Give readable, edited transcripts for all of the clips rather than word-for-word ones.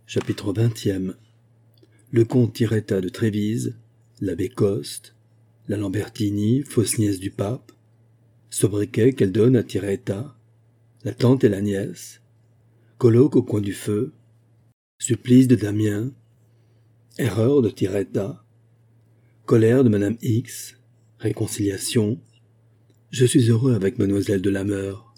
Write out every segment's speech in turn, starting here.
Chapitre 20e. Le comte Tiretta de Trévise, l'abbé Coste, la Lambertini, fausse nièce du pape, sobriquet qu'elle donne à Tiretta, la tante et la nièce, colloque au coin du feu, supplice de Damien, erreur de Tiretta, colère de Madame X, réconciliation, je suis heureux avec Mademoiselle de la Meur.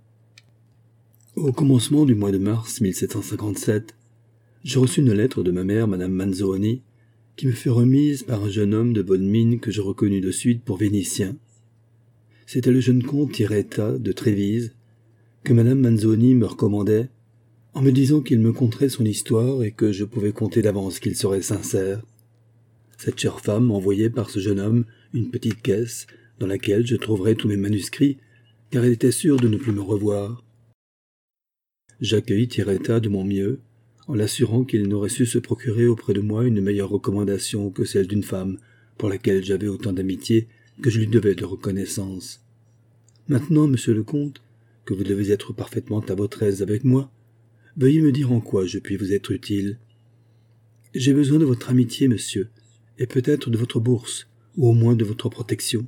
Au commencement du mois de mars 1757, j'ai reçu une lettre de ma mère, Madame Manzoni, qui me fut remise par un jeune homme de bonne mine que je reconnus de suite pour Vénitien. C'était le jeune comte Tiretta de Trévise, que Madame Manzoni me recommandait, en me disant qu'il me conterait son histoire et que je pouvais compter d'avance qu'il serait sincère. Cette chère femme m'envoyait par ce jeune homme une petite caisse dans laquelle je trouverais tous mes manuscrits, car elle était sûre de ne plus me revoir. J'accueillis Tiretta de mon mieux, en l'assurant qu'il n'aurait su se procurer auprès de moi une meilleure recommandation que celle d'une femme pour laquelle j'avais autant d'amitié que je lui devais de reconnaissance. Maintenant, monsieur le comte, que vous devez être parfaitement à votre aise avec moi, veuillez me dire en quoi je puis vous être utile. J'ai besoin de votre amitié, monsieur, et peut-être de votre bourse, ou au moins de votre protection.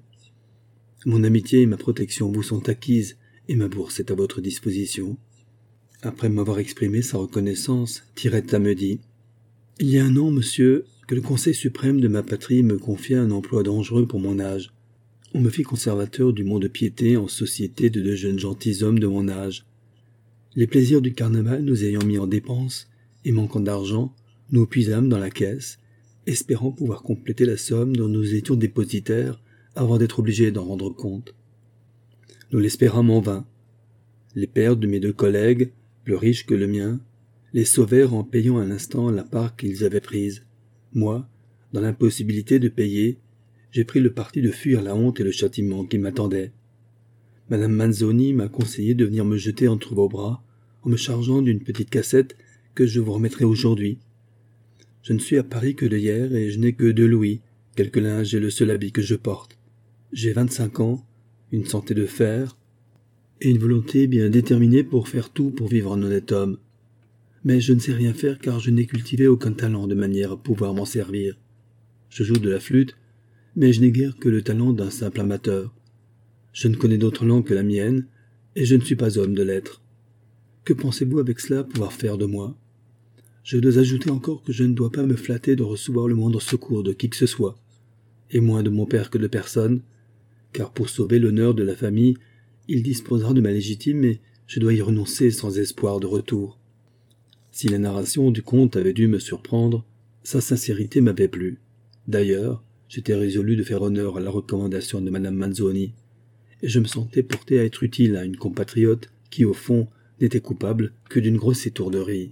Mon amitié et ma protection vous sont acquises, et ma bourse est à votre disposition. Après m'avoir exprimé sa reconnaissance, Tiretta me dit « Il y a un an, monsieur, que le Conseil suprême de ma patrie me confia un emploi dangereux pour mon âge. On me fit conservateur du mont-de-piété en société de deux jeunes gentilshommes de mon âge. Les plaisirs du carnaval nous ayant mis en dépense, et manquant d'argent, nous puisâmes dans la caisse, espérant pouvoir compléter la somme dont nous étions dépositaires avant d'être obligés d'en rendre compte. Nous l'espérâmes en vain. Les pères de mes deux collègues, plus riches que le mien, les sauvèrent en payant à l'instant la part qu'ils avaient prise. Moi, dans l'impossibilité de payer, j'ai pris le parti de fuir la honte et le châtiment qui m'attendaient. Madame Manzoni m'a conseillé de venir me jeter entre vos bras, en me chargeant d'une petite cassette que je vous remettrai aujourd'hui. Je ne suis à Paris que de hier et je n'ai que 2 louis, quelques linges et le seul habit que je porte. J'ai 25 ans, une santé de fer, et une volonté bien déterminée pour faire tout pour vivre en honnête homme. Mais je ne sais rien faire car je n'ai cultivé aucun talent de manière à pouvoir m'en servir. Je joue de la flûte, mais je n'ai guère que le talent d'un simple amateur. Je ne connais d'autre langue que la mienne, et je ne suis pas homme de lettres. Que pensez-vous avec cela pouvoir faire de moi? Je dois ajouter encore que je ne dois pas me flatter de recevoir le moindre secours de qui que ce soit, et moins de mon père que de personne, car pour sauver l'honneur de la famille, il disposera de ma légitime et je dois y renoncer sans espoir de retour. Si la narration du comte avait dû me surprendre, sa sincérité m'avait plu. D'ailleurs, j'étais résolu de faire honneur à la recommandation de Madame Manzoni, et je me sentais porté à être utile à une compatriote qui, au fond, n'était coupable que d'une grosse étourderie.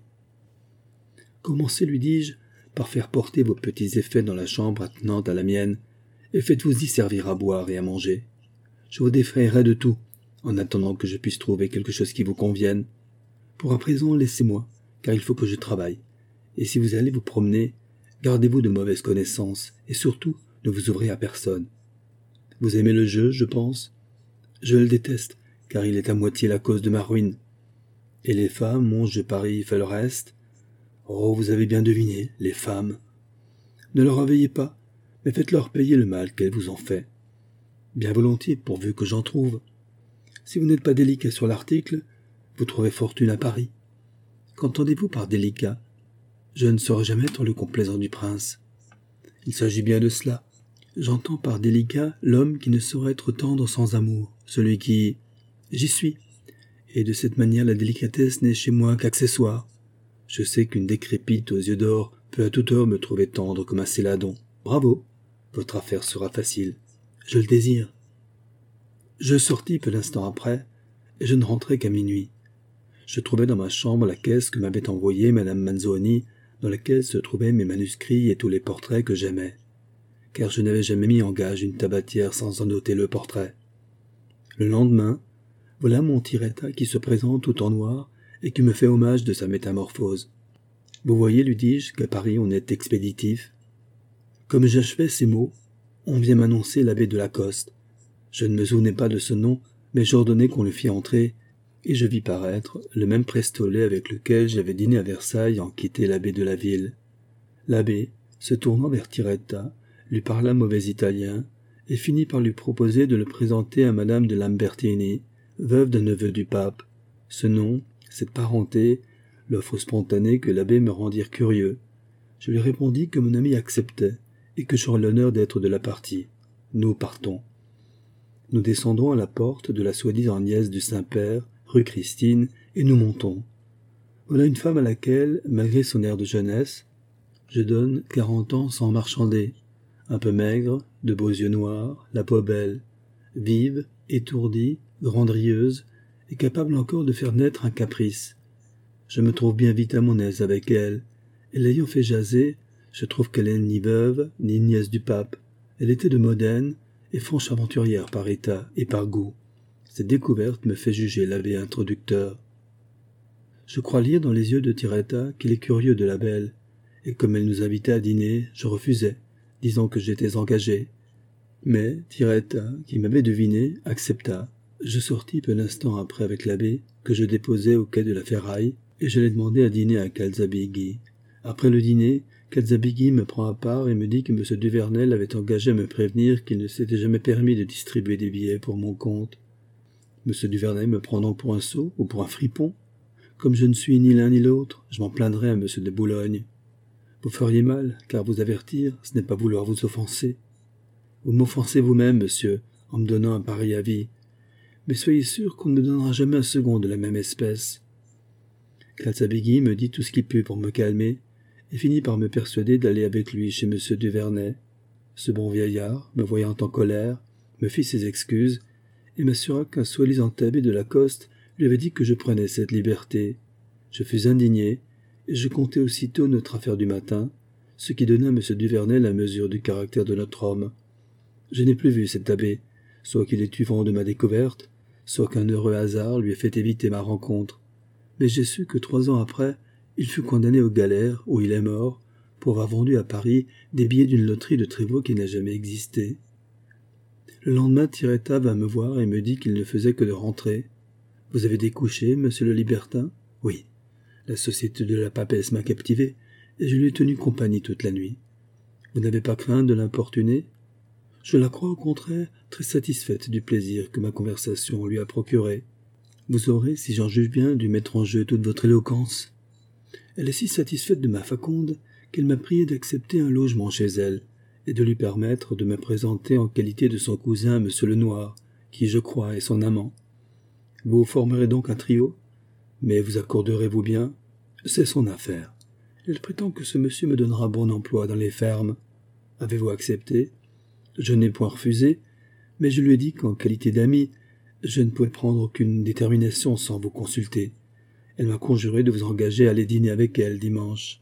Commencez, lui dis-je, par faire porter vos petits effets dans la chambre attenante à la mienne, et faites-vous y servir à boire et à manger. Je vous défrayerai de tout, en attendant que je puisse trouver quelque chose qui vous convienne. Pour à présent, laissez-moi, car il faut que je travaille. Et si vous allez vous promener, gardez-vous de mauvaises connaissances, et surtout, ne vous ouvrez à personne. Vous aimez le jeu, je pense? Je le déteste, car il est à moitié la cause de ma ruine. Et les femmes ont, je parie, fait le reste? Oh, vous avez bien deviné, les femmes. Ne leur en veuillez pas, mais faites-leur payer le mal qu'elles vous ont fait. Bien volontiers, pourvu que j'en trouve. Si vous n'êtes pas délicat sur l'article, vous trouvez fortune à Paris. Qu'entendez-vous par délicat? Je ne saurais jamais être le complaisant du prince. Il s'agit bien de cela. J'entends par délicat l'homme qui ne saurait être tendre sans amour, celui qui... J'y suis. Et de cette manière la délicatesse n'est chez moi qu'accessoire. Je sais qu'une décrépite aux yeux d'or peut à toute heure me trouver tendre comme un céladon. Bravo, votre affaire sera facile. Je le désire. Je sortis peu d'instant après, et je ne rentrai qu'à minuit. Je trouvai dans ma chambre la caisse que m'avait envoyée Madame Manzoni, dans laquelle se trouvaient mes manuscrits et tous les portraits que j'aimais, car je n'avais jamais mis en gage une tabatière sans en noter le portrait. Le lendemain, voilà mon Tiretta qui se présente tout en noir et qui me fait hommage de sa métamorphose. Vous voyez, lui dis-je, qu'à Paris on est expéditif. Comme j'achevais ces mots, on vient m'annoncer l'abbé de Lacoste. Je ne me souvenais pas de ce nom, mais j'ordonnai qu'on le fît entrer, et je vis paraître le même Prestolet avec lequel j'avais dîné à Versailles en quitté l'abbé de la ville. L'abbé, se tournant vers Tiretta, lui parla mauvais italien, et finit par lui proposer de le présenter à madame de Lambertini, veuve d'un neveu du pape. Ce nom, cette parenté, l'offre spontanée que l'abbé me rendirent curieux. Je lui répondis que mon ami acceptait, et que j'aurais l'honneur d'être de la partie. Nous partons. Nous descendons à la porte de la soi-disant nièce du Saint-Père, rue Christine, et nous montons. Voilà une femme à laquelle, malgré son air de jeunesse, je donne 40 ans sans marchander, un peu maigre, de beaux yeux noirs, la peau belle, vive, étourdie, grandrieuse, et capable encore de faire naître un caprice. Je me trouve bien vite à mon aise avec elle, et l'ayant fait jaser, je trouve qu'elle n'est ni veuve, ni nièce du pape. Elle était de Modène, et franche aventurière par état et par goût. Cette découverte me fait juger l'abbé introducteur. Je crois lire dans les yeux de Tiretta qu'il est curieux de la belle, et comme elle nous invitait à dîner, je refusai, disant que j'étais engagé. Mais Tiretta, qui m'avait deviné, accepta. Je sortis peu d'instant après avec l'abbé, que je déposai au quai de la Ferraille, et je l'ai demandé à dîner à Calzabigi. Après le dîner, Calzabigi me prend à part et me dit que M. Duvernel avait engagé à me prévenir qu'il ne s'était jamais permis de distribuer des billets pour mon compte. M. Duvernel me prend donc pour un sot ou pour un fripon? Comme je ne suis ni l'un ni l'autre, je m'en plaindrai à M. de Boulogne. Vous feriez mal, car vous avertir, ce n'est pas vouloir vous offenser. Vous m'offensez vous-même, monsieur, en me donnant un pareil avis. Mais soyez sûr qu'on ne me donnera jamais un second de la même espèce. Calzabigi me dit tout ce qu'il put pour me calmer, et finit par me persuader d'aller avec lui chez M. Duvernay. Ce bon vieillard, me voyant en colère, me fit ses excuses, et m'assura qu'un soi-disant abbé de Lacoste lui avait dit que je prenais cette liberté. Je fus indigné, et je comptai aussitôt notre affaire du matin, ce qui donna à M. Duvernay la mesure du caractère de notre homme. Je n'ai plus vu cet abbé, soit qu'il ait eu vent de ma découverte, soit qu'un heureux hasard lui ait fait éviter ma rencontre. Mais j'ai su que 3 ans après, il fut condamné aux galères, où il est mort, pour avoir vendu à Paris des billets d'une loterie de Trévaux qui n'a jamais existé. Le lendemain, Tiretta vint me voir et me dit qu'il ne faisait que de rentrer. « Vous avez découché, monsieur le libertin ?»« Oui. La société de la papesse m'a captivé, et je lui ai tenu compagnie toute la nuit. Vous n'avez pas craint de l'importuner ? Je la crois au contraire très satisfaite du plaisir que ma conversation lui a procuré. Vous aurez, si j'en juge bien, dû mettre en jeu toute votre éloquence. Elle est si satisfaite de ma faconde qu'elle m'a prié d'accepter un logement chez elle, et de lui permettre de me présenter en qualité de son cousin, M. Lenoir, qui, je crois, est son amant. Vous formerez donc un trio, mais vous accorderez-vous bien? C'est son affaire. Elle prétend que ce monsieur me donnera bon emploi dans les fermes. Avez-vous accepté? Je n'ai point refusé, mais je lui ai dit qu'en qualité d'ami, je ne pouvais prendre aucune détermination sans vous consulter. Elle m'a conjuré de vous engager à aller dîner avec elle dimanche.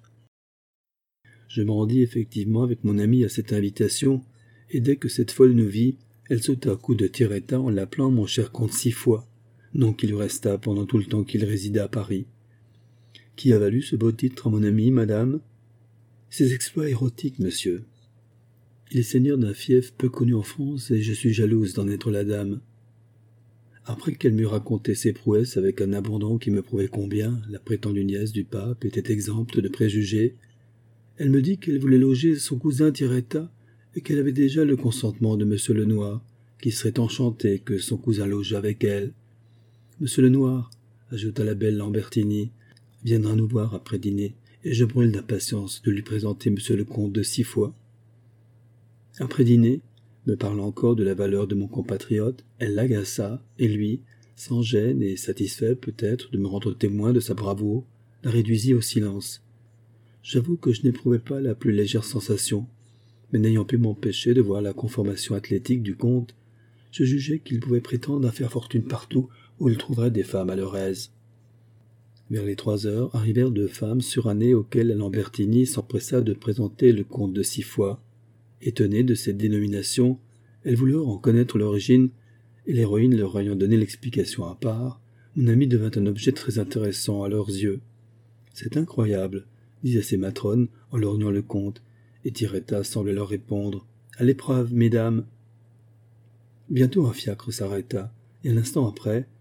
Je me rendis effectivement avec mon ami à cette invitation, et dès que cette folle nous vit, elle sauta à coups de Tiretta en l'appelant mon cher comte 6 fois, nom qui lui resta pendant tout le temps qu'il résidait à Paris. Qui a valu ce beau titre à mon ami, madame? Ses exploits érotiques, monsieur. Il est seigneur d'un fief peu connu en France, et je suis jalouse d'en être la dame. Après qu'elle m'eut raconté ses prouesses avec un abandon qui me prouvait combien la prétendue nièce du pape était exempte de préjugés, elle me dit qu'elle voulait loger son cousin Tiretta et qu'elle avait déjà le consentement de M. Lenoir, qui serait enchanté que son cousin logeât avec elle. M. Lenoir, ajouta la belle Lambertini, viendra nous voir après dîner, et je brûle d'impatience de lui présenter M. le comte de 6 fois. Après dîner, me parlant encore de la valeur de mon compatriote, elle l'agaça, et lui, sans gêne et satisfait peut-être de me rendre témoin de sa bravoure, la réduisit au silence. J'avoue que je n'éprouvais pas la plus légère sensation, mais n'ayant pu m'empêcher de voir la conformation athlétique du comte, je jugeai qu'il pouvait prétendre à faire fortune partout où il trouverait des femmes à leur aise. Vers les 3 heures arrivèrent 2 femmes surannées auxquelles Lambertini s'empressa de présenter le comte de 6 fois. Étonnée de cette dénomination, elles voulurent en connaître l'origine, et l'héroïne leur ayant donné l'explication à part, mon ami devint un objet très intéressant à leurs yeux. « C'est incroyable », disaient ces matrones en lorgnant le comte, et Tiretta semblait leur répondre « À l'épreuve, mesdames !» Bientôt un fiacre s'arrêta, et un instant après,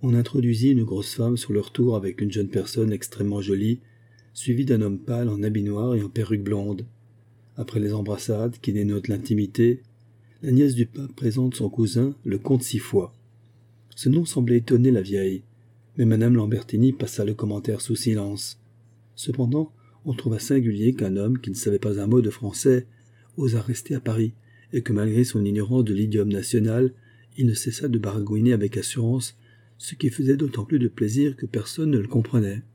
On introduisit une grosse femme sur leur tour avec une jeune personne extrêmement jolie, suivie d'un homme pâle en habit noir et en perruque blonde. Après les embrassades qui dénotent l'intimité, la nièce du pape présente son cousin, le comte Sifoy. Ce nom semblait étonner la vieille, mais madame Lambertini passa le commentaire sous silence. Cependant, on trouva singulier qu'un homme qui ne savait pas un mot de français osa rester à Paris, et que malgré son ignorance de l'idiome national, il ne cessa de baragouiner avec assurance, ce qui faisait d'autant plus de plaisir que personne ne le comprenait.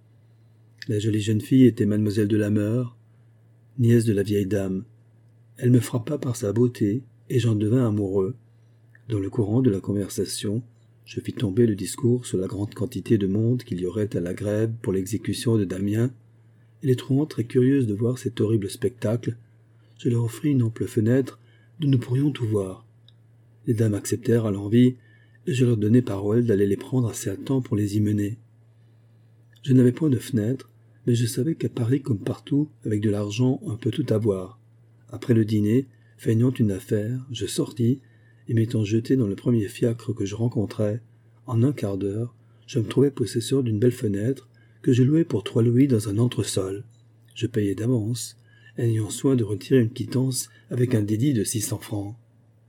La jolie jeune fille était mademoiselle de la Meur, nièce de la vieille dame. Elle me frappa par sa beauté, et j'en devins amoureux. Dans le courant de la conversation, je fis tomber le discours sur la grande quantité de monde qu'il y aurait à la grève pour l'exécution de Damien, et les trouvant très curieuses de voir cet horrible spectacle, je leur offris une ample fenêtre d'où nous pourrions tout voir. Les dames acceptèrent à l'envi, et je leur donnai parole d'aller les prendre assez à temps pour les y mener. Je n'avais point de fenêtre, mais je savais qu'à Paris comme partout, avec de l'argent, on peut tout avoir. Après le dîner, feignant une affaire, je sortis, et m'étant jeté dans le premier fiacre que je rencontrai, en un quart d'heure, je me trouvai possesseur d'une belle fenêtre, que je louai pour 3 louis dans un entresol. Je payai d'avance, ayant soin de retirer une quittance avec un dédit de 600 francs.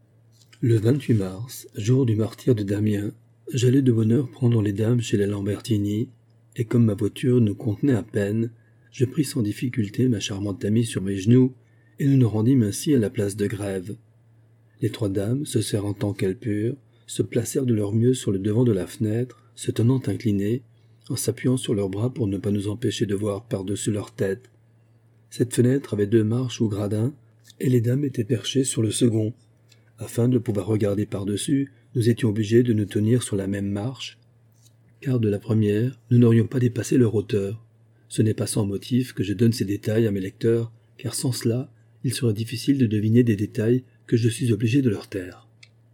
Le 28 mars, jour du martyre de Damien, j'allai de bonne heure prendre les dames chez les Lambertini, et comme ma voiture nous contenait à peine, je pris sans difficulté ma charmante amie sur mes genoux, et nous nous rendîmes ainsi à la place de Grève. Les 3 dames, se serrant tant qu'elles purent, se placèrent de leur mieux sur le devant de la fenêtre, se tenant inclinées, en s'appuyant sur leurs bras pour ne pas nous empêcher de voir par-dessus leur tête. Cette fenêtre avait 2 marches ou gradins, et les dames étaient perchées sur le second. Afin de pouvoir regarder par-dessus, nous étions obligés de nous tenir sur la même marche, car de la première, nous n'aurions pas dépassé leur hauteur. Ce n'est pas sans motif que je donne ces détails à mes lecteurs, car sans cela, il serait difficile de deviner des détails que je suis obligé de leur taire.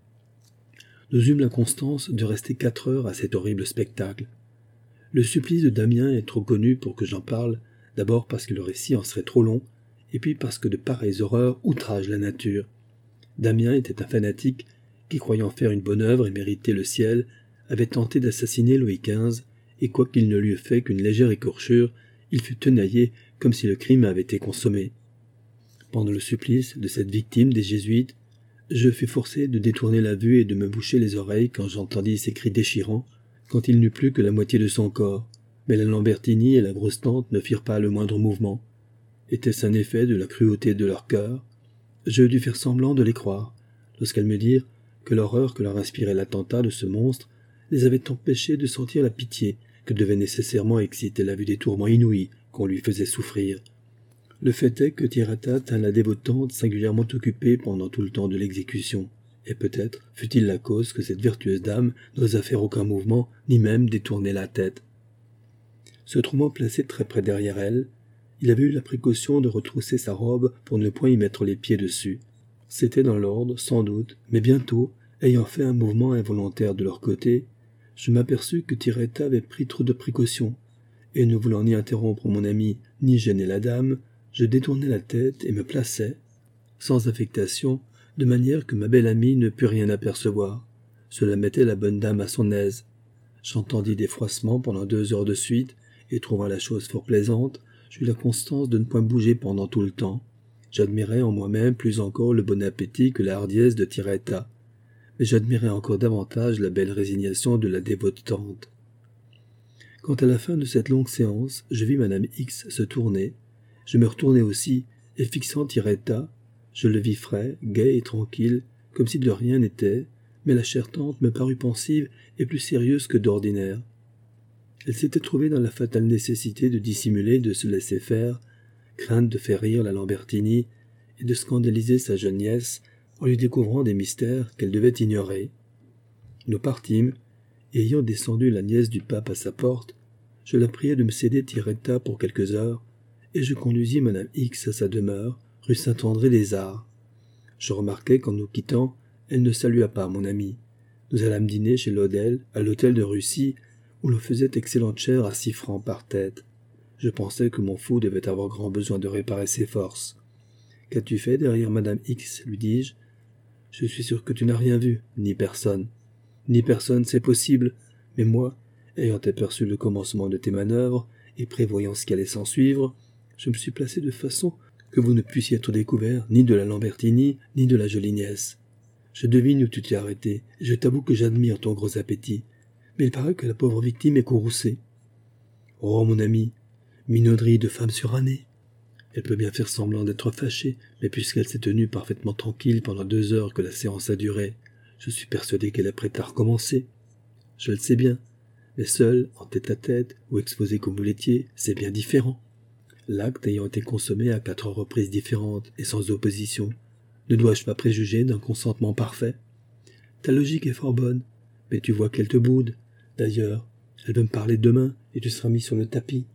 Nous eûmes l'inconstance de rester 4 heures à cet horrible spectacle. Le supplice de Damien est trop connu pour que j'en parle, d'abord parce que le récit en serait trop long, et puis parce que de pareilles horreurs outragent la nature. Damien était un fanatique qui, croyant faire une bonne œuvre et mériter le ciel, avait tenté d'assassiner Louis XV, et quoiqu'il ne lui eût fait qu'une légère écorchure, il fut tenaillé comme si le crime avait été consommé. Pendant le supplice de cette victime des Jésuites, je fus forcé de détourner la vue et de me boucher les oreilles quand j'entendis ces cris déchirants, quand il n'eut plus que la moitié de son corps, mais la Lambertini et la grosse tante ne firent pas le moindre mouvement. Était-ce un effet de la cruauté de leur cœur? Je dus faire semblant de les croire, lorsqu'elles me dirent que l'horreur que leur inspirait l'attentat de ce monstre les avait empêchées de sentir la pitié que devait nécessairement exciter la vue des tourments inouïs qu'on lui faisait souffrir. Le fait est que Tiretta tint la dévotante singulièrement occupée pendant tout le temps de l'exécution, et peut-être fut-il la cause que cette vertueuse dame n'osa faire aucun mouvement, ni même détourner la tête. Se trouvant placé très près derrière elle, il avait eu la précaution de retrousser sa robe pour ne point y mettre les pieds dessus. C'était dans l'ordre, sans doute, mais bientôt, ayant fait un mouvement involontaire de leur côté, je m'aperçus que Tiretta avait pris trop de précautions, et ne voulant ni interrompre mon ami, ni gêner la dame, je détournai la tête et me plaçai, sans affectation, de manière que ma belle amie ne put rien apercevoir. Cela mettait la bonne dame à son aise. J'entendis des froissements pendant 2 heures de suite, et trouvant la chose fort plaisante, j'eus la constance de ne point bouger pendant tout le temps. J'admirais en moi-même plus encore le bon appétit que la hardiesse de Tiretta, mais j'admirais encore davantage la belle résignation de la dévote tante. Quant à la fin de cette longue séance, je vis madame X se tourner. Je me retournai aussi, et fixant Tiretta, je le vis frais, gai et tranquille, comme si de rien n'était, mais la chère tante me parut pensive et plus sérieuse que d'ordinaire. Elle s'était trouvée dans la fatale nécessité de dissimuler, de se laisser faire, crainte de faire rire la Lambertini et de scandaliser sa jeune nièce en lui découvrant des mystères qu'elle devait ignorer. Nous partîmes, et ayant descendu la nièce du pape à sa porte, je la priai de me céder Tiretta pour quelques heures, et je conduisis madame X à sa demeure, rue Saint-André-des-Arts. Je remarquai qu'en nous quittant, elle ne salua pas mon amie. Nous allâmes dîner chez Lodel, à l'hôtel de Russie, où l'on faisait excellente chère à 6 francs par tête. Je pensais que mon fou devait avoir grand besoin de réparer ses forces. « Qu'as-tu fait derrière madame X » lui dis-je. « Je suis sûr que tu n'as rien vu, ni personne. »« Ni personne, c'est possible, Mais moi, ayant aperçu le commencement de tes manœuvres, et prévoyant ce qui allait s'ensuivre, je me suis placé de façon que vous ne puissiez être découvert ni de la Lambertini, ni de la jolie nièce. Je devine où tu t'es arrêté, et je t'avoue que j'admire ton gros appétit, mais il paraît que la pauvre victime est courroucée. Oh, mon ami, minauderie de femme surannée. Elle peut bien faire semblant d'être fâchée, mais puisqu'elle s'est tenue parfaitement tranquille pendant 2 heures que la séance a duré, je suis persuadé qu'elle est prête à recommencer. Je le sais bien, mais seul, en tête-à-tête, ou exposé comme vous l'étiez, c'est bien différent. L'acte ayant été consommé à 4 reprises différentes et sans opposition, ne dois-je pas préjuger d'un consentement parfait? Ta logique est fort bonne, mais tu vois qu'elle te boude. D'ailleurs, elle veut me parler demain et tu seras mis sur le tapis.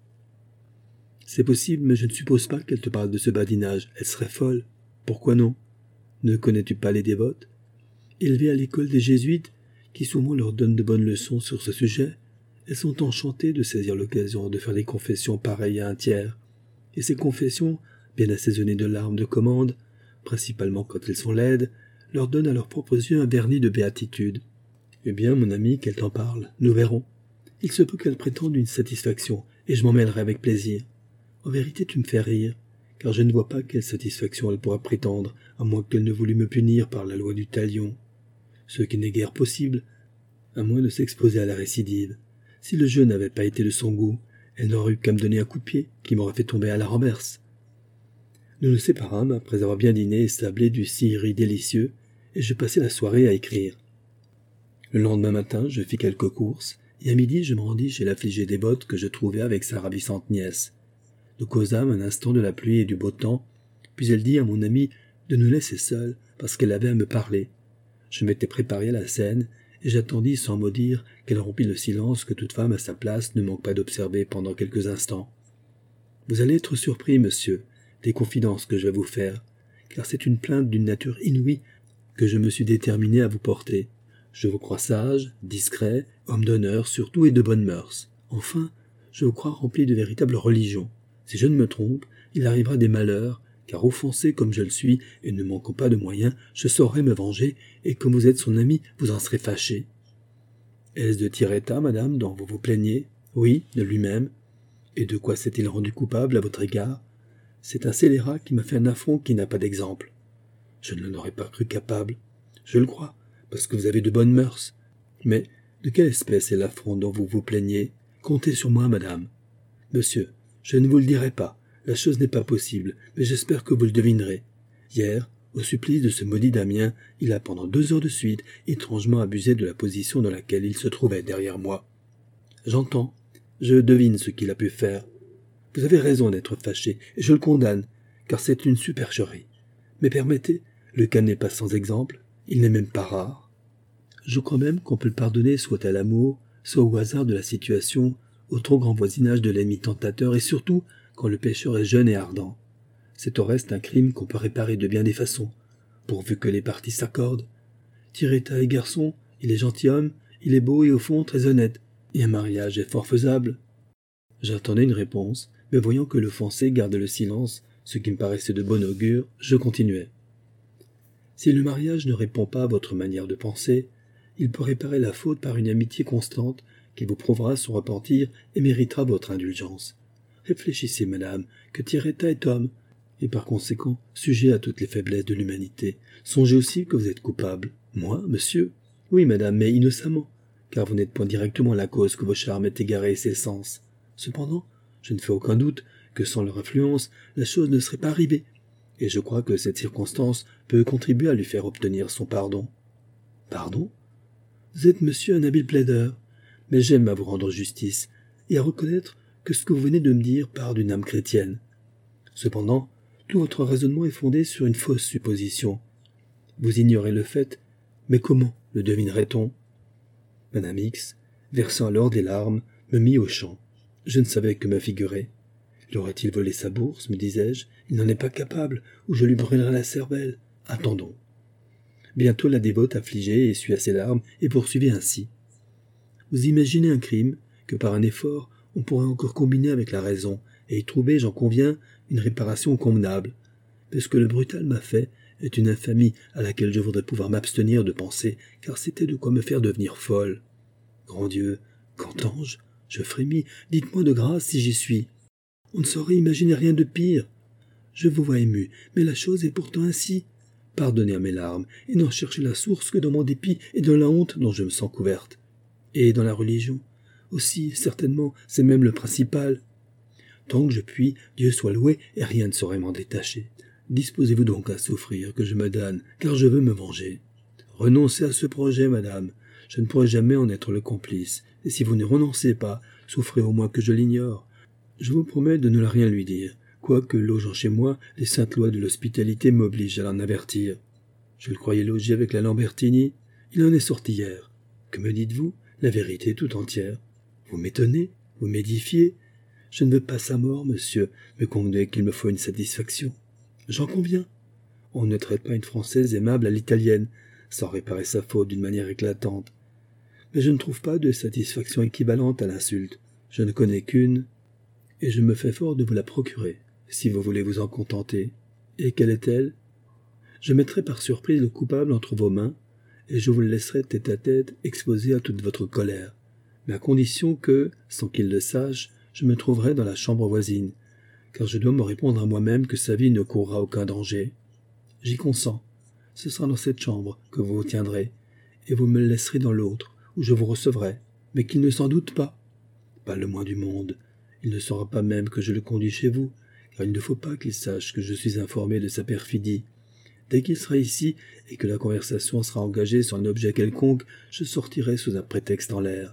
C'est possible, mais je ne suppose pas qu'elle te parle de ce badinage. Elle serait folle. Pourquoi non? Ne connais-tu pas les dévotes? Élevées à l'école des jésuites, qui souvent leur donnent de bonnes leçons sur ce sujet, elles sont enchantées de saisir l'occasion de faire des confessions pareilles à un tiers. Et ces confessions, bien assaisonnées de larmes de commande, principalement quand elles sont laides, leur donnent à leurs propres yeux un vernis de béatitude. Eh bien, mon ami, qu'elle t'en parle, nous verrons. Il se peut qu'elle prétende une satisfaction, et je m'en mêlerai avec plaisir. En vérité, tu me fais rire, car je ne vois pas quelle satisfaction elle pourra prétendre, à moins qu'elle ne voulût me punir par la loi du talion. Ce qui n'est guère possible, à moins de s'exposer à la récidive. Si le jeu n'avait pas été de son goût, elle n'aurait eu qu'à me donner un coup de pied, qui m'aurait fait tomber à la renverse. Nous nous séparâmes après avoir bien dîné et sablé du riz délicieux, et je passai la soirée à écrire. Le lendemain matin, je fis quelques courses, et à midi je me rendis chez l'affligée dévote que je trouvais avec sa ravissante nièce. Nous causâmes un instant de la pluie et du beau temps, puis elle dit à mon ami de nous laisser seuls, parce qu'elle avait à me parler. Je m'étais préparé à la scène, et j'attendis sans mot dire qu'elle rompît le silence que toute femme à sa place ne manque pas d'observer pendant quelques instants. « Vous allez être surpris, monsieur, des confidences que je vais vous faire, car c'est une plainte d'une nature inouïe que je me suis déterminé à vous porter. Je vous crois sage, discret, homme d'honneur surtout et de bonnes mœurs. Enfin, je vous crois rempli de véritable religion. Si je ne me trompe, il arrivera des malheurs, car offensé comme je le suis et ne manquant pas de moyens, je saurai me venger, et comme vous êtes son ami, vous en serez fâché. Est-ce de Tiretta, madame, dont vous vous plaignez? Oui, de lui-même. Et de quoi s'est-il rendu coupable à votre égard? C'est un scélérat qui m'a fait un affront qui n'a pas d'exemple. Je ne l'en aurais pas cru capable. Je le crois, parce que vous avez de bonnes mœurs. Mais de quelle espèce est l'affront dont vous vous plaignez? Comptez sur moi, madame. Monsieur, je ne vous le dirai pas, la chose n'est pas possible, mais j'espère que vous le devinerez. Hier, au supplice de ce maudit Damien, il a pendant 2 heures de suite étrangement abusé de la position dans laquelle il se trouvait derrière moi. J'entends, je devine ce qu'il a pu faire. Vous avez raison d'être fâché, et je le condamne, car c'est une supercherie. Mais permettez, le cas n'est pas sans exemple, il n'est même pas rare. Je crois même qu'on peut le pardonner soit à l'amour, soit au hasard de la situation, au trop grand voisinage de l'ennemi tentateur, et surtout quand le pécheur est jeune et ardent. C'est au reste un crime qu'on peut réparer de bien des façons, pourvu que les parties s'accordent. Tiretta est garçon, il est gentilhomme, il est beau et au fond très honnête, et un mariage est fort faisable. J'attendais une réponse, mais voyant que l'offensé gardait le silence, ce qui me paraissait de bon augure, je continuai. Si le mariage ne répond pas à votre manière de penser, il peut réparer la faute par une amitié constante qui vous prouvera son repentir et méritera votre indulgence. Réfléchissez, madame, que Tiretta est homme, et par conséquent sujet à toutes les faiblesses de l'humanité. Songez aussi que vous êtes coupable. Moi, monsieur? Oui, madame, mais innocemment, car vous n'êtes point directement la cause que vos charmes aient égaré ses sens. Cependant, je ne fais aucun doute que sans leur influence, la chose ne serait pas arrivée, et je crois que cette circonstance peut contribuer à lui faire obtenir son pardon. Pardon? Vous êtes, monsieur, un habile plaideur, mais j'aime à vous rendre justice, et à reconnaître que ce que vous venez de me dire part d'une âme chrétienne. Cependant, tout votre raisonnement est fondé sur une fausse supposition. Vous ignorez le fait, mais comment le devinerait-on? Madame X, versant alors des larmes, me mit au chant. Je ne savais que me figurer. L'aurait-il volé sa bourse, me disais-je? Il n'en est pas capable, ou je lui brûlerai la cervelle. Attendons. Bientôt la dévote affligée essuya ses larmes et poursuivit ainsi. Vous imaginez un crime que par un effort on pourrait encore combiner avec la raison et y trouver, j'en conviens, une réparation convenable. Mais ce que le brutal m'a fait est une infamie à laquelle je voudrais pouvoir m'abstenir de penser, car c'était de quoi me faire devenir folle. Grand Dieu, Qu'entends-je? Je frémis. Dites-moi de grâce si j'y suis. On ne saurait imaginer rien de pire. Je vous vois ému, mais la chose est pourtant ainsi. Pardonnez à mes larmes, et n'en cherchez la source que dans mon dépit et dans la honte dont je me sens couverte. Et dans la religion. Aussi, certainement, c'est même le principal. Tant que je puis, Dieu soit loué, et rien ne saurait m'en détacher. Disposez-vous donc à souffrir, que je me damne, car je veux me venger. Renoncez à ce projet, madame. Je ne pourrai jamais en être le complice, et si vous ne renoncez pas, souffrez au moins que je l'ignore. Je vous promets de ne rien lui dire, quoique, logeant chez moi, les saintes lois de l'hospitalité m'obligent à l'en avertir. Je le croyais logé avec la Lambertini. Il en est sorti hier. Que me dites-vous? La vérité tout entière. Vous m'étonnez? Vous m'édifiez? Je ne veux pas sa mort, monsieur, mais convenez qu'il me faut une satisfaction. J'en conviens. On ne traite pas une Française aimable à l'italienne, sans réparer sa faute d'une manière éclatante. Mais je ne trouve pas de satisfaction équivalente à l'insulte. Je ne connais qu'une, et je me fais fort de vous la procurer, si vous voulez vous en contenter. Et quelle est-elle? Je mettrai par surprise le coupable entre vos mains, et je vous le laisserai tête à tête exposé à toute votre colère, mais à condition que, sans qu'il le sache, je me trouverai dans la chambre voisine, car je dois me répondre à moi-même que sa vie ne courra aucun danger. J'y consens. Ce sera dans cette chambre que vous vous tiendrez, et vous me le laisserez dans l'autre, où je vous recevrai, mais qu'il ne s'en doute pas. Pas le moins du monde. Il ne saura pas même que je le conduis chez vous, car il ne faut pas qu'il sache que je suis informé de sa perfidie. Dès qu'il sera ici, et que la conversation sera engagée sur un objet quelconque, je sortirai sous un prétexte en l'air.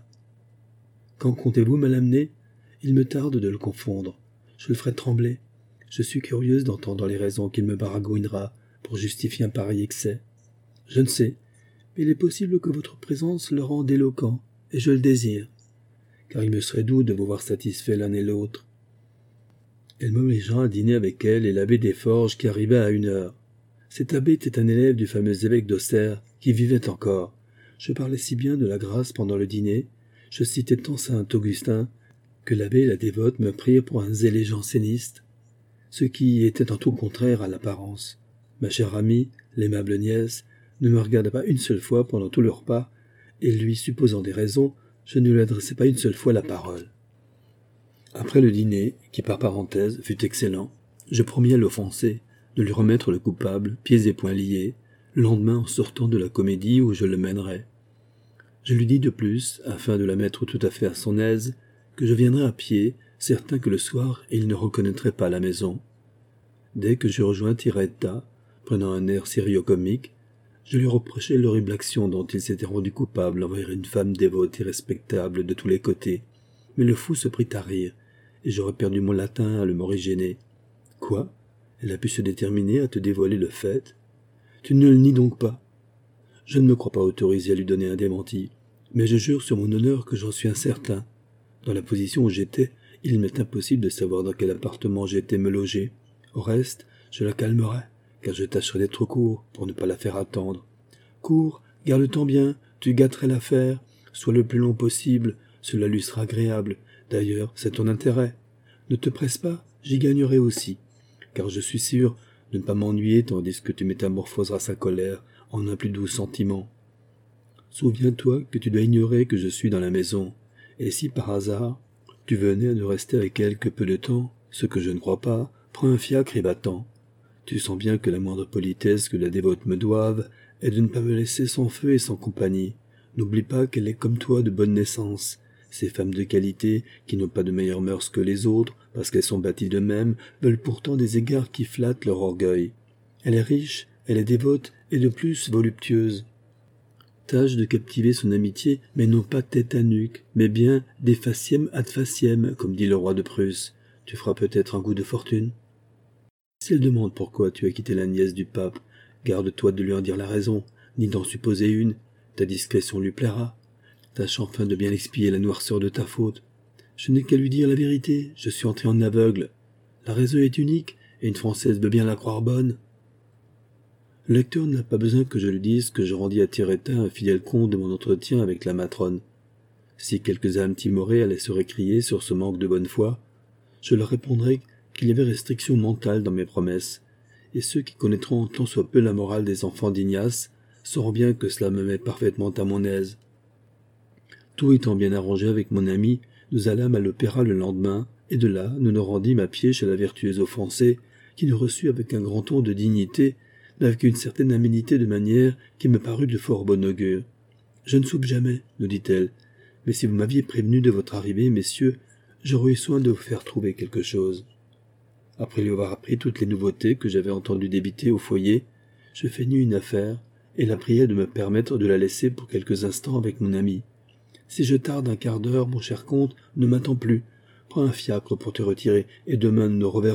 Quand comptez-vous me l'amener? Il me tarde de le confondre. Je le ferai trembler. Je suis curieuse d'entendre les raisons qu'il me baragouinera pour justifier un pareil excès. Je ne sais, mais il est possible que votre présence le rende éloquent, et je le désire, car il me serait doux de vous voir satisfaits l'un et l'autre. Elle m'obligera à dîner avec elle et l'abbé Desforges qui arrivait à 1 heure. Cet abbé était un élève du fameux évêque d'Auxerre, qui vivait encore. Je parlais si bien de la grâce pendant le dîner, je citais tant saint Augustin, que l'abbé et la dévote me prirent pour un zélé janséniste, ce qui était en tout contraire à l'apparence. Ma chère amie, l'aimable nièce, ne me regarda pas une seule fois pendant tout le repas, et lui supposant des raisons, je ne lui adressai pas une seule fois la parole. Après le dîner, qui par parenthèse fut excellent, je promis à l'offensé de lui remettre le coupable, pieds et poings liés, le lendemain en sortant de la comédie où je le mènerais. Je lui dis de plus, afin de la mettre tout à fait à son aise, que je viendrais à pied, certain que le soir il ne reconnaîtrait pas la maison. Dès que je rejoins Tiretta, prenant un air sérieux-comique, je lui reprochai l'horrible action dont il s'était rendu coupable envers une femme dévote et respectable de tous les côtés. Mais le fou se prit à rire, et j'aurais perdu mon latin à le morigéner. Quoi? Elle a pu se déterminer à te dévoiler le fait? Tu ne le nies donc pas? Je ne me crois pas autorisé à lui donner un démenti, mais je jure sur mon honneur que j'en suis incertain. Dans la position où j'étais, il m'est impossible de savoir dans quel appartement j'ai été me loger. Au reste, je la calmerai, car je tâcherai d'être court pour ne pas la faire attendre. Cours, garde-t'en bien, tu gâterais l'affaire, sois le plus long possible, cela lui sera agréable. D'ailleurs, c'est ton intérêt. Ne te presse pas, j'y gagnerai aussi, car je suis sûr de ne pas m'ennuyer tandis que tu métamorphoseras sa colère en un plus doux sentiment. Souviens-toi que tu dois ignorer que je suis dans la maison, et si par hasard tu venais à ne rester avec elle que peu de temps, ce que je ne crois pas, prends un fiacre et va-t'en. Tu sens bien que la moindre politesse que la dévote me doive est de ne pas me laisser sans feu et sans compagnie. N'oublie pas qu'elle est comme toi de bonne naissance. Ces femmes de qualité, qui n'ont pas de meilleures mœurs que les autres, parce qu'elles sont bâties de même, veulent pourtant des égards qui flattent leur orgueil. Elle est riche, elle est dévote, et de plus voluptueuse. Tâche de captiver son amitié, mais non pas tête à nuque, mais bien des faciem ad faciem, comme dit le roi de Prusse. Tu feras peut-être un coup de fortune. Si elle demande pourquoi tu as quitté la nièce du pape, garde-toi de lui en dire la raison, ni d'en supposer une. Ta discrétion lui plaira. Tâche enfin de bien expier la noirceur de ta faute. Je n'ai qu'à lui dire la vérité, je suis entré en aveugle. La raison est unique, et une Française veut bien la croire bonne. Le lecteur n'a pas besoin que je lui dise que je rendis à Tiretta un fidèle compte de mon entretien avec la matrone. Si quelques âmes timorées allaient se récrier sur ce manque de bonne foi, je leur répondrai qu'il y avait restriction mentale dans mes promesses, et ceux qui connaîtront tant soit peu la morale des enfants d'Ignace sauront bien que cela me met parfaitement à mon aise. Tout étant bien arrangé avec mon ami, nous allâmes à l'opéra le lendemain, et de là, nous nous rendîmes à pied chez la vertueuse offensée, qui nous reçut avec un grand ton de dignité, mais avec une certaine aménité de manière qui me parut de fort bon augure. « Je ne soupe jamais, nous dit-elle, mais si vous m'aviez prévenu de votre arrivée, messieurs, j'aurais eu soin de vous faire trouver quelque chose. » Après lui avoir appris toutes les nouveautés que j'avais entendu débiter au foyer, je feignis une affaire, et la priai de me permettre de la laisser pour quelques instants avec mon ami. « Si je tarde un quart d'heure, mon cher comte, ne m'attends plus. Prends un fiacre pour te retirer, et demain nous nous reverrons. »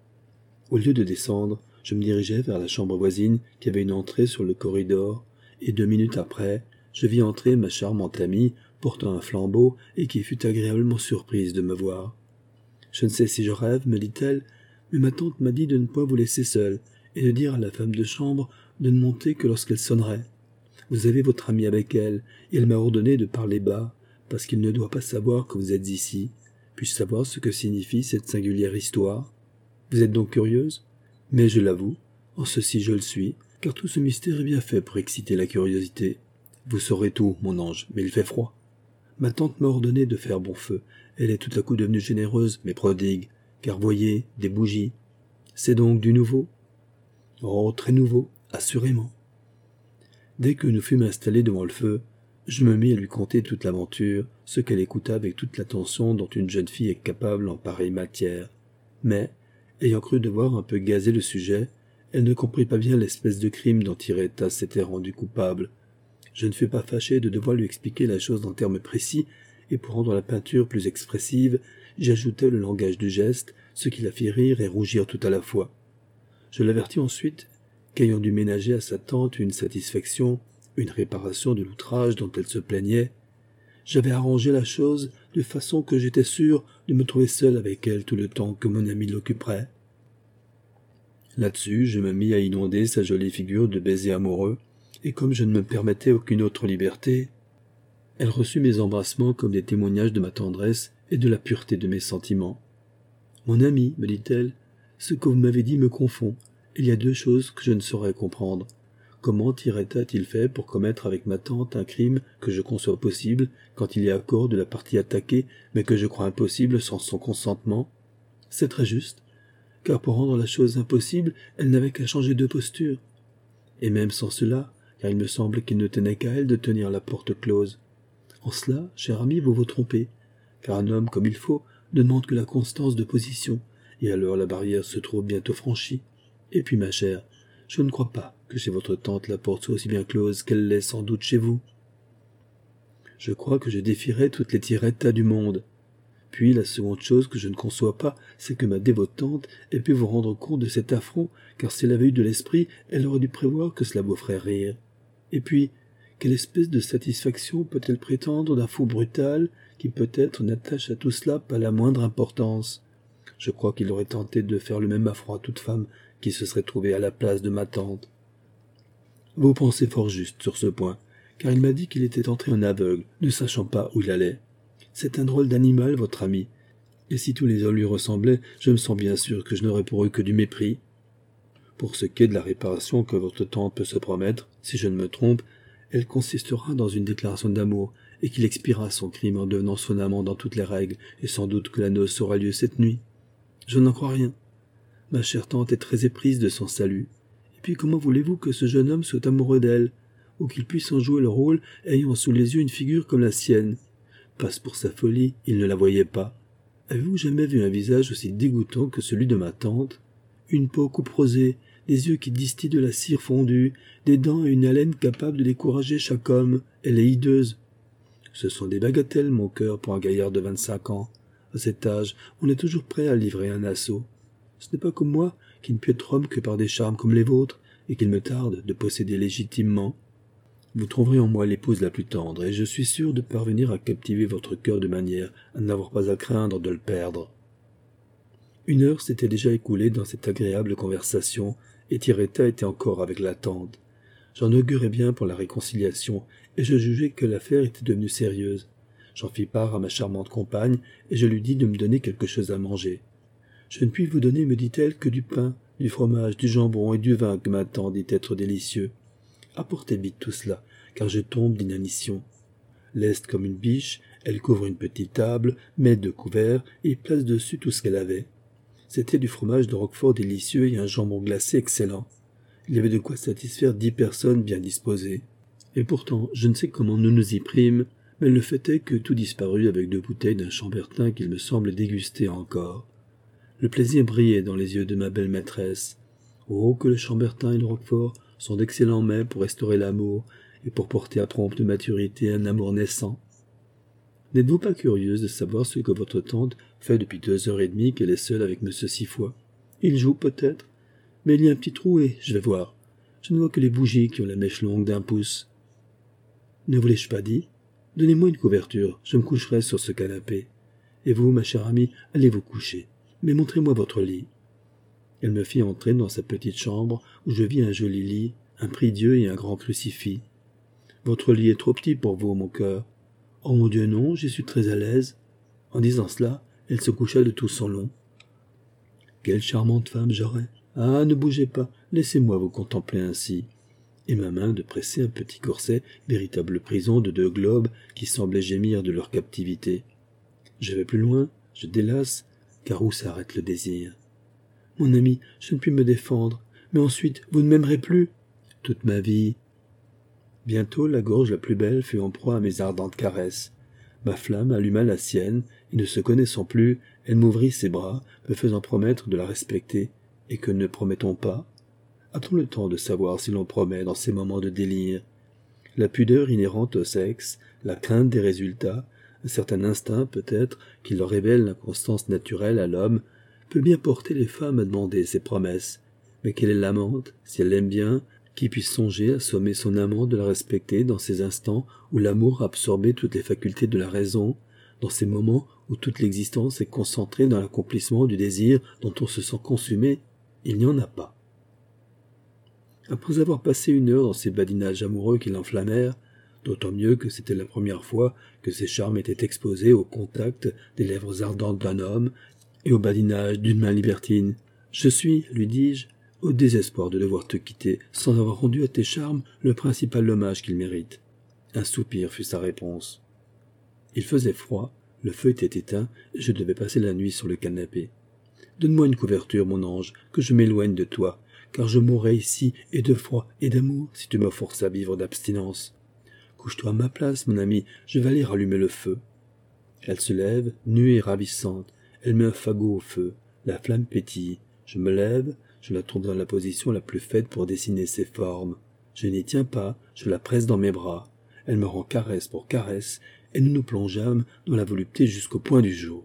Au lieu de descendre, je me dirigeai vers la chambre voisine qui avait une entrée sur le corridor, et 2 minutes après, je vis entrer ma charmante amie, portant un flambeau, et qui fut agréablement surprise de me voir. « Je ne sais si je rêve, me dit-elle, mais ma tante m'a dit de ne point vous laisser seule, et de dire à la femme de chambre de ne monter que lorsqu'elle sonnerait. Vous avez votre amie avec elle, et elle m'a ordonné de parler bas, parce qu'il ne doit pas savoir que vous êtes ici. Puis-je savoir ce que signifie cette singulière histoire? Vous êtes donc curieuse? Mais je l'avoue, en ceci je le suis, car tout ce mystère est bien fait pour exciter la curiosité. Vous saurez tout, mon ange, mais il fait froid. Ma tante m'a ordonné de faire bon feu. Elle est tout à coup devenue généreuse, mais prodigue, car voyez, des bougies. C'est donc du nouveau? Oh, très nouveau, assurément. Dès que nous fûmes installés devant le feu, je me mis à lui conter toute l'aventure, ce qu'elle écouta avec toute l'attention dont une jeune fille est capable en pareille matière. Mais, ayant cru devoir un peu gazer le sujet, elle ne comprit pas bien l'espèce de crime dont Tiretta s'était rendue coupable. Je ne fus pas fâché de devoir lui expliquer la chose en termes précis, et pour rendre la peinture plus expressive, j'ajoutai le langage du geste, ce qui la fit rire et rougir tout à la fois. Je l'avertis ensuite qu'ayant dû ménager à sa tante une satisfaction, une réparation de l'outrage dont elle se plaignait, j'avais arrangé la chose de façon que j'étais sûr de me trouver seul avec elle tout le temps que mon ami l'occuperait. Là-dessus, je me mis à inonder sa jolie figure de baisers amoureux, et comme je ne me permettais aucune autre liberté, elle reçut mes embrassements comme des témoignages de ma tendresse et de la pureté de mes sentiments. « Mon ami, me dit-elle, ce que vous m'avez dit me confond. Il y a 2 choses que je ne saurais comprendre. Comment Tiretta a-t-il fait pour commettre avec ma tante un crime que je conçois possible quand il y a accord de la partie attaquée, mais que je crois impossible sans son consentement? C'est très juste, car pour rendre la chose impossible, elle n'avait qu'à changer de posture. Et même sans cela, car il me semble qu'il ne tenait qu'à elle de tenir la porte close. En cela, cher ami, vous vous trompez, car un homme comme il faut ne demande que la constance de position, et alors la barrière se trouve bientôt franchie. Et puis, ma chère, je ne crois pas que chez votre tante la porte soit aussi bien close qu'elle l'est sans doute chez vous. Je crois que je défierais toutes les Tirettas du monde. Puis la seconde chose que je ne conçois pas, c'est que ma dévote tante ait pu vous rendre compte de cet affront, car si elle avait eu de l'esprit, elle aurait dû prévoir que cela vous ferait rire. Et puis, quelle espèce de satisfaction peut-elle prétendre d'un fou brutal, qui peut-être n'attache à tout cela pas la moindre importance? Je crois qu'il aurait tenté de faire le même affront à toute femme qui se serait trouvée à la place de ma tante. Vous pensez fort juste sur ce point, car il m'a dit qu'il était entré en aveugle, ne sachant pas où il allait. C'est un drôle d'animal, votre ami, et si tous les hommes lui ressemblaient, je me sens bien sûr que je n'aurais pour eux que du mépris. Pour ce qui est de la réparation que votre tante peut se promettre, si je ne me trompe, elle consistera dans une déclaration d'amour, et qu'il expiera son crime en devenant son amant dans toutes les règles, et sans doute que la noce aura lieu cette nuit. Je n'en crois rien. Ma chère tante est très éprise de son salut. Et puis comment voulez-vous que ce jeune homme soit amoureux d'elle, ou qu'il puisse en jouer le rôle, ayant sous les yeux une figure comme la sienne? Passe pour sa folie, il ne la voyait pas. Avez-vous jamais vu un visage aussi dégoûtant que celui de ma tante? Une peau couperosée, des yeux qui distillent de la cire fondue, des dents et une haleine capable de décourager chaque homme. Elle est hideuse. Ce sont des bagatelles, mon cœur, pour un gaillard de 25 ans. À cet âge, on est toujours prêt à livrer un assaut. Ce n'est pas comme moi, qui ne puis être homme que par des charmes comme les vôtres, et qu'il me tarde de posséder légitimement. Vous trouverez en moi l'épouse la plus tendre, et je suis sûr de parvenir à captiver votre cœur de manière à n'avoir pas à craindre de le perdre. 1 heure s'était déjà écoulée dans cette agréable conversation, et Tiretta était encore avec la tante. J'en augurais bien pour la réconciliation, et je jugeai que l'affaire était devenue sérieuse. J'en fis part à ma charmante compagne, et je lui dis de me donner quelque chose à manger. « Je ne puis vous donner, me dit-elle, que du pain, du fromage, du jambon et du vin que ma tante dit être délicieux. Apportez vite tout cela, car je tombe d'inanition. » Leste comme une biche, elle couvre une petite table, met 2 couverts et place dessus tout ce qu'elle avait. C'était du fromage de Roquefort délicieux et un jambon glacé excellent. Il y avait de quoi satisfaire 10 personnes bien disposées. Et pourtant, je ne sais comment nous nous y prîmes, mais le fait est que tout disparut avec 2 bouteilles d'un chambertin qu'il me semble déguster encore. Le plaisir brillait dans les yeux de ma belle maîtresse. Oh, que le chambertin et le Roquefort sont d'excellents mets pour restaurer l'amour et pour porter à prompte maturité un amour naissant. N'êtes-vous pas curieuse de savoir ce que votre tante fait depuis 2h30 qu'elle est seule avec M. Sifois? Il joue peut-être, mais il y a un petit trou et je vais voir. Je ne vois que les bougies qui ont la mèche longue d'1 pouce. Ne vous l'ai-je pas dit? Donnez-moi une couverture, je me coucherai sur ce canapé. Et vous, ma chère amie, allez vous coucher. Mais montrez-moi votre lit. Elle me fit entrer dans sa petite chambre, où je vis un joli lit, un prie-Dieu et un grand crucifix. Votre lit est trop petit pour vous, mon cœur. Oh mon Dieu, non, j'y suis très à l'aise. En disant cela, elle se coucha de tout son long. Quelle charmante femme j'aurais. Ah, ne bougez pas, laissez-moi vous contempler ainsi. Et ma main de presser un petit corset, véritable prison de 2 globes qui semblaient gémir de leur captivité. Je vais plus loin, je délace, car où s'arrête le désir? Mon ami, je ne puis me défendre, mais ensuite vous ne m'aimerez plus. Toute ma vie. Bientôt la gorge la plus belle fut en proie à mes ardentes caresses. Ma flamme alluma la sienne, et ne se connaissant plus, elle m'ouvrit ses bras, me faisant promettre de la respecter. Et que ne promet-on pas? A-t-on le temps de savoir si l'on promet dans ces moments de délire? La pudeur inhérente au sexe, la crainte des résultats, un certain instinct peut-être qui leur révèle l'inconstance naturelle à l'homme, peut bien porter les femmes à demander ces promesses. Mais quelle est l'amante, si elle l'aime bien, qui puisse songer à sommer son amant de la respecter dans ces instants où l'amour a absorbé toutes les facultés de la raison, dans ces moments où toute l'existence est concentrée dans l'accomplissement du désir dont on se sent consumé? Il n'y en a pas. Après avoir passé 1 heure dans ces badinages amoureux qui l'enflammèrent, d'autant mieux que c'était la première fois que ses charmes étaient exposés au contact des lèvres ardentes d'un homme et au badinage d'une main libertine. « Je suis, lui dis-je, au désespoir de devoir te quitter, sans avoir rendu à tes charmes le principal hommage qu'ils méritent. » Un soupir fut sa réponse. Il faisait froid, le feu était éteint, et je devais passer la nuit sur le canapé. « Donne-moi une couverture, mon ange, que je m'éloigne de toi, car je mourrai ici, et de froid et d'amour, si tu me forces à vivre d'abstinence. Couche-toi à ma place, mon ami, je vais aller rallumer le feu. » Elle se lève, nue et ravissante. Elle met un fagot au feu. La flamme pétille. Je me lève, je la trouve dans la position la plus faite pour dessiner ses formes. Je n'y tiens pas, je la presse dans mes bras. Elle me rend caresse pour caresse, et nous nous plongeâmes dans la volupté jusqu'au point du jour.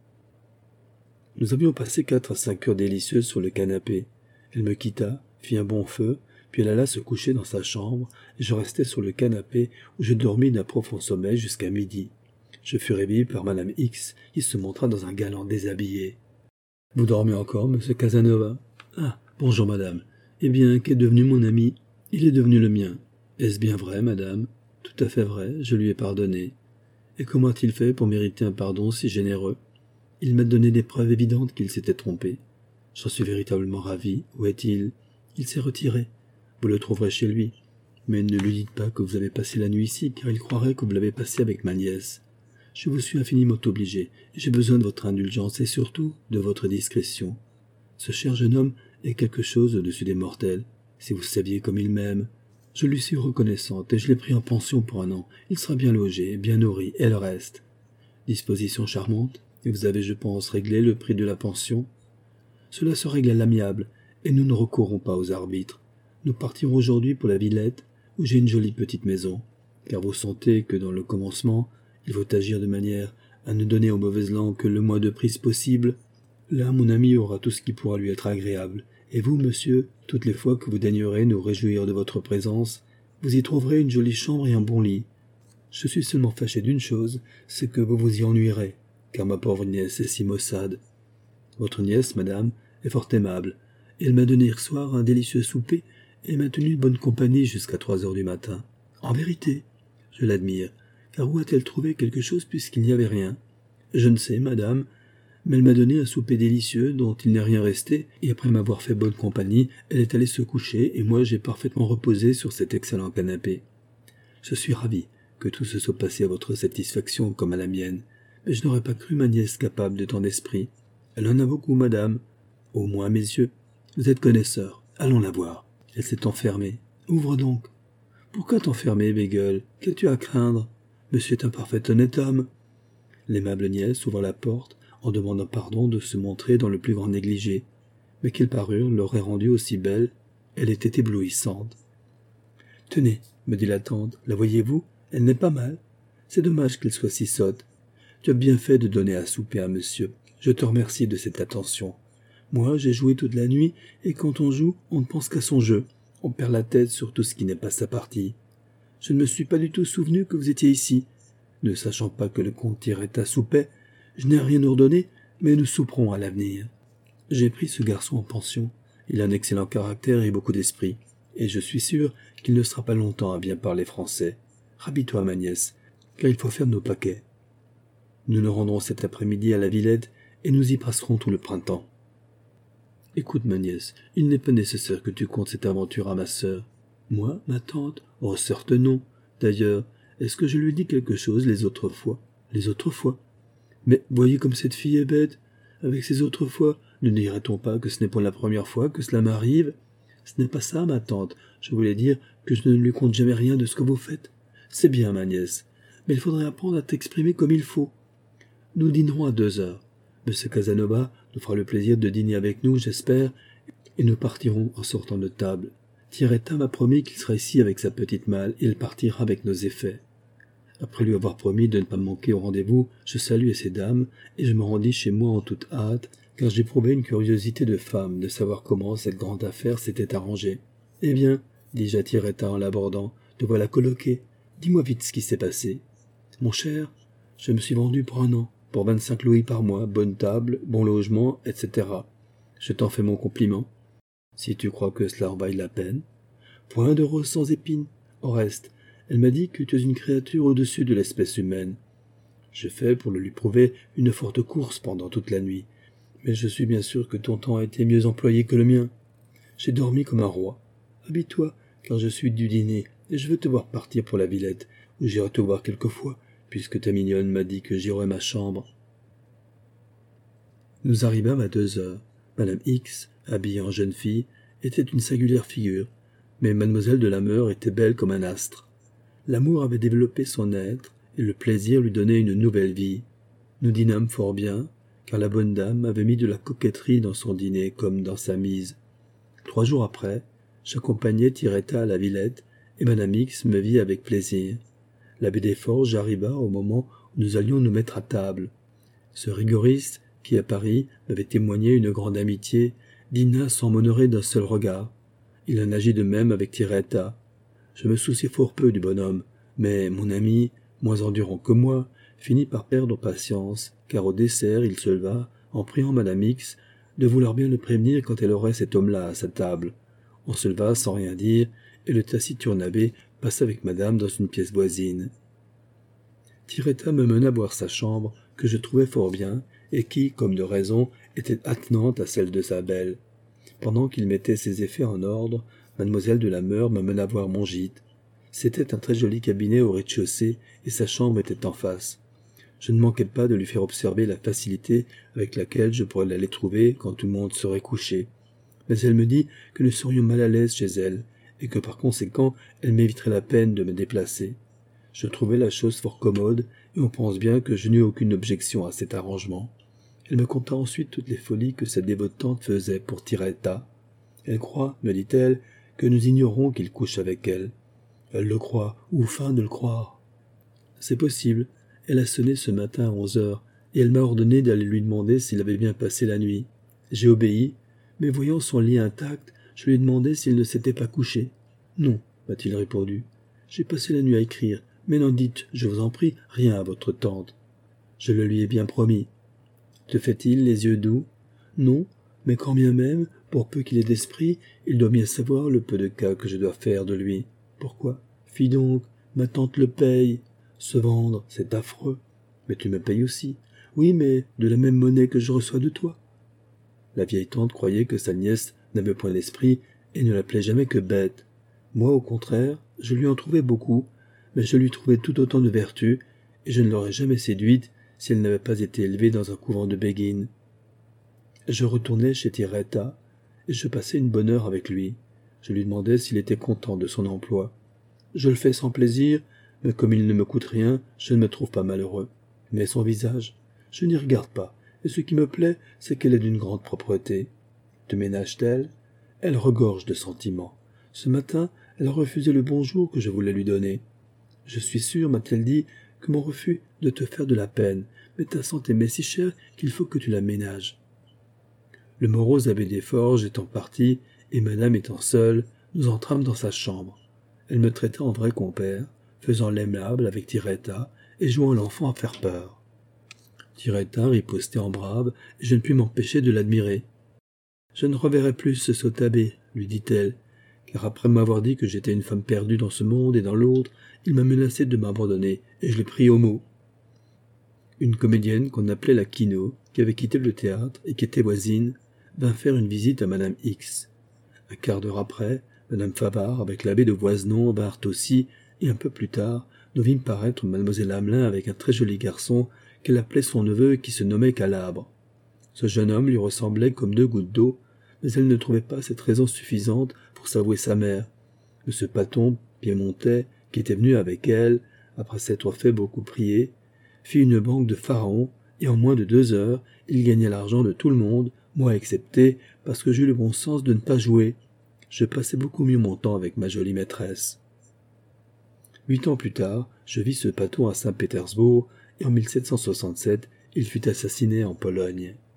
Nous avions passé 4 à 5 heures délicieuses sur le canapé. Elle me quitta, fit un bon feu, puis elle alla se coucher dans sa chambre, et je restai sur le canapé où je dormis d'un profond sommeil jusqu'à midi. Je fus réveillé par Madame X, qui se montra dans un galant déshabillé. « Vous dormez encore, monsieur Casanova ?»« Ah, bonjour, madame. Eh bien, qu'est devenu mon ami ? Il est devenu le mien. Est-ce bien vrai, madame ? Tout à fait vrai, je lui ai pardonné. Et comment a-t-il fait pour mériter un pardon si généreux ? Il m'a donné des preuves évidentes qu'il s'était trompé. J'en suis véritablement ravi. Où est-il ? Il s'est retiré. Vous le trouverez chez lui. Mais ne lui dites pas que vous avez passé la nuit ici, car il croirait que vous l'avez passée avec ma nièce. Je vous suis infiniment obligé, et j'ai besoin de votre indulgence et surtout de votre discrétion. Ce cher jeune homme est quelque chose au-dessus des mortels. Si vous saviez comme il m'aime. Je lui suis reconnaissante et je l'ai pris en pension pour 1 an. Il sera bien logé, bien nourri, et le reste. Disposition charmante, et vous avez, je pense, réglé le prix de la pension. Cela se règle à l'amiable, et nous ne recourrons pas aux arbitres. Nous partirons aujourd'hui pour la Villette, où j'ai une jolie petite maison, car vous sentez que dans le commencement, il faut agir de manière à ne donner aux mauvaises langues que le moins de prise possible. Là, mon ami aura tout ce qui pourra lui être agréable. Et vous, monsieur, toutes les fois que vous daignerez nous réjouir de votre présence, vous y trouverez une jolie chambre et un bon lit. Je suis seulement fâché d'une chose, c'est que vous vous y ennuierez, car ma pauvre nièce est si maussade. Votre nièce, madame, est fort aimable. Elle m'a donné hier soir un délicieux souper et m'a tenu bonne compagnie jusqu'à 3 heures du matin. En vérité, je l'admire. Car où a-t-elle trouvé quelque chose puisqu'il n'y avait rien? Je ne sais, madame, mais elle m'a donné un souper délicieux dont il n'est rien resté, et après m'avoir fait bonne compagnie, elle est allée se coucher, et moi j'ai parfaitement reposé sur cet excellent canapé. Je suis ravi, que tout se soit passé à votre satisfaction comme à la mienne, mais je n'aurais pas cru ma nièce capable de tant d'esprit. Elle en a beaucoup, madame. Au moins à mes yeux. Vous êtes connaisseur. Allons la voir. Elle s'est enfermée. Ouvre donc. Pourquoi t'enfermer, bégueule? Qu'as-tu à craindre? Monsieur est un parfait honnête homme. L'aimable nièce ouvre la porte en demandant pardon de se montrer dans le plus grand négligé. Mais quelle parure l'aurait rendue aussi belle? Elle était éblouissante. Tenez, me dit la tante, la voyez-vous? Elle n'est pas mal. C'est dommage qu'elle soit si sotte. Tu as bien fait de donner à souper à monsieur. Je te remercie de cette attention. Moi, j'ai joué toute la nuit, et quand on joue, on ne pense qu'à son jeu. On perd la tête sur tout ce qui n'est pas sa partie. Je ne me suis pas du tout souvenu que vous étiez ici. Ne sachant pas que le comte Tiretta soupait, je n'ai rien ordonné, mais nous souperons à l'avenir. J'ai pris ce garçon en pension. Il a un excellent caractère et beaucoup d'esprit, et je suis sûr qu'il ne sera pas longtemps à bien parler français. Rhabille-toi, ma nièce, car il faut faire nos paquets. Nous nous rendrons cet après-midi à la Villette, et nous y passerons tout le printemps. Écoute, ma nièce, il n'est pas nécessaire que tu contes cette aventure à ma sœur. Moi, ma tante? Oh, certes non. D'ailleurs, est-ce que je lui dis quelque chose les autres fois? Les autres fois? Mais voyez comme cette fille est bête. Avec ces autres fois, ne dirait-on pas que ce n'est pas la première fois que cela m'arrive? Ce n'est pas ça, ma tante. Je voulais dire que je ne lui conte jamais rien de ce que vous faites. C'est bien, ma nièce, mais il faudrait apprendre à t'exprimer comme il faut. Nous dînerons à 2 heures. Monsieur Casanova nous fera le plaisir de dîner avec nous, j'espère, et nous partirons en sortant de table. Tiretta m'a promis qu'il sera ici avec sa petite malle, et il partira avec nos effets. Après lui avoir promis de ne pas manquer au rendez-vous, je saluai ces dames, et je me rendis chez moi en toute hâte, car j'éprouvais une curiosité de femme de savoir comment cette grande affaire s'était arrangée. « Eh bien, dis-je à Tiretta en l'abordant, te voilà colloqué. Dis-moi vite ce qui s'est passé. »« Mon cher, je me suis vendu pour 1 an, pour 25 louis par mois, bonne table, bon logement, etc. Je t'en fais mon compliment. Si tu crois que cela en vaille la peine. Point de rose sans épines. Au reste, elle m'a dit que tu es une créature au-dessus de l'espèce humaine. Je fais, pour le lui prouver, une forte course pendant toute la nuit. Mais je suis bien sûr que ton temps a été mieux employé que le mien. J'ai dormi comme un roi. Habille-toi, car je suis du dîner, et je veux te voir partir pour la Villette, où j'irai te voir quelquefois, puisque ta mignonne m'a dit que j'irai à ma chambre. Nous arrivâmes à 2 heures. Madame X, habillée en jeune fille, était une singulière figure, mais mademoiselle de la Meur était belle comme un astre. L'amour avait développé son être, et le plaisir lui donnait une nouvelle vie. Nous dînâmes fort bien, car la bonne dame avait mis de la coquetterie dans son dîner comme dans sa mise. 3 jours après, j'accompagnai Tiretta à la Villette, et madame X me vit avec plaisir. L'abbé Desforges arriva au moment où nous allions nous mettre à table. Ce rigoriste, qui à Paris m'avait témoigné une grande amitié, dîna sans m'honorer d'un seul regard. Il en agit de même avec Tiretta. Je me souciais fort peu du bonhomme, mais mon ami, moins endurant que moi, finit par perdre patience, car au dessert il se leva, en priant madame X de vouloir bien le prévenir quand elle aurait cet homme-là à sa table. On se leva sans rien dire, et le taciturne abbé passa avec madame dans une pièce voisine. Tiretta me mena voir sa chambre, que je trouvais fort bien, et qui, comme de raison, était attenante à celle de sa belle. Pendant qu'il mettait ses effets en ordre, mademoiselle de la Meur m'amena voir mon gîte. C'était un très joli cabinet au rez-de-chaussée, et sa chambre était en face. Je ne manquai pas de lui faire observer la facilité avec laquelle je pourrais l'aller trouver quand tout le monde serait couché. Mais elle me dit que nous serions mal à l'aise chez elle, et que par conséquent elle m'éviterait la peine de me déplacer. Je trouvai la chose fort commode, et on pense bien que je n'eus aucune objection à cet arrangement. Elle me conta ensuite toutes les folies que sa dévote tante faisait pour Tiretta. Elle croit, me dit-elle, que nous ignorons qu'il couche avec elle. Elle le croit, ou feint de le croire. C'est possible. Elle a sonné ce matin à 11 heures, et elle m'a ordonné d'aller lui demander s'il avait bien passé la nuit. J'ai obéi, mais voyant son lit intact, je lui ai demandé s'il ne s'était pas couché. Non, m'a-t-il répondu. J'ai passé la nuit à écrire, mais n'en dites, je vous en prie, rien à votre tante. Je le lui ai bien promis. Te fait-il les yeux doux? Non, mais quand bien même, pour peu qu'il ait d'esprit, il doit bien savoir le peu de cas que je dois faire de lui. Pourquoi? Fi donc, ma tante le paye. Se vendre, c'est affreux. Mais tu me payes aussi. Oui, mais de la même monnaie que je reçois de toi. La vieille tante croyait que sa nièce n'avait point d'esprit et ne l'appelait jamais que bête. Moi, au contraire, je lui en trouvais beaucoup, mais je lui trouvais tout autant de vertus, et je ne l'aurais jamais séduite si elle n'avait pas été élevée dans un couvent de béguines. Je retournai chez Tiretta, et je passai une bonne heure avec lui. Je lui demandai s'il était content de son emploi. Je le fais sans plaisir, mais comme il ne me coûte rien, je ne me trouve pas malheureux. Mais son visage, je n'y regarde pas, et ce qui me plaît, c'est qu'elle est d'une grande propreté. Te ménage-t-elle? Elle regorge de sentiments. Ce matin, elle a refusé le bonjour que je voulais lui donner. Je suis sûre, m'a-t-elle dit, que mon refus doit te faire de la peine, mais ta santé m'est si chère qu'il faut que tu la ménages. Le morose abbé des Forges étant parti, et madame étant seule, nous entrâmes dans sa chambre. Elle me traita en vrai compère, faisant l'aimable avec Tiretta et jouant l'enfant à faire peur. Tiretta ripostait en brave, et je ne pus m'empêcher de l'admirer. « Je ne reverrai plus ce sot abbé, lui dit-elle, car après m'avoir dit que j'étais une femme perdue dans ce monde et dans l'autre, il m'a menacé de m'abandonner, et je l'ai pris au mot. » Une comédienne qu'on appelait la Quinault, qui avait quitté le théâtre et qui était voisine, vint faire une visite à madame X. Un quart d'heure après, madame Favart avec l'abbé de Voisenon vinrent aussi, et un peu plus tard, nous vîmes paraître mademoiselle Hamelin avec un très joli garçon qu'elle appelait son neveu et qui se nommait Calabre. Ce jeune homme lui ressemblait comme 2 gouttes d'eau, mais elle ne trouvait pas cette raison suffisante pour s'avouer sa mère. M. Paton, piémontais, qui était venu avec elle, après s'être fait beaucoup prier, fit une banque de pharaon, et en moins de 2 heures, il gagna l'argent de tout le monde, moi excepté, parce que j'eus le bon sens de ne pas jouer. Je passais beaucoup mieux mon temps avec ma jolie maîtresse. 8 ans plus tard, je vis ce Paton à Saint-Pétersbourg, et en 1767, il fut assassiné en Pologne.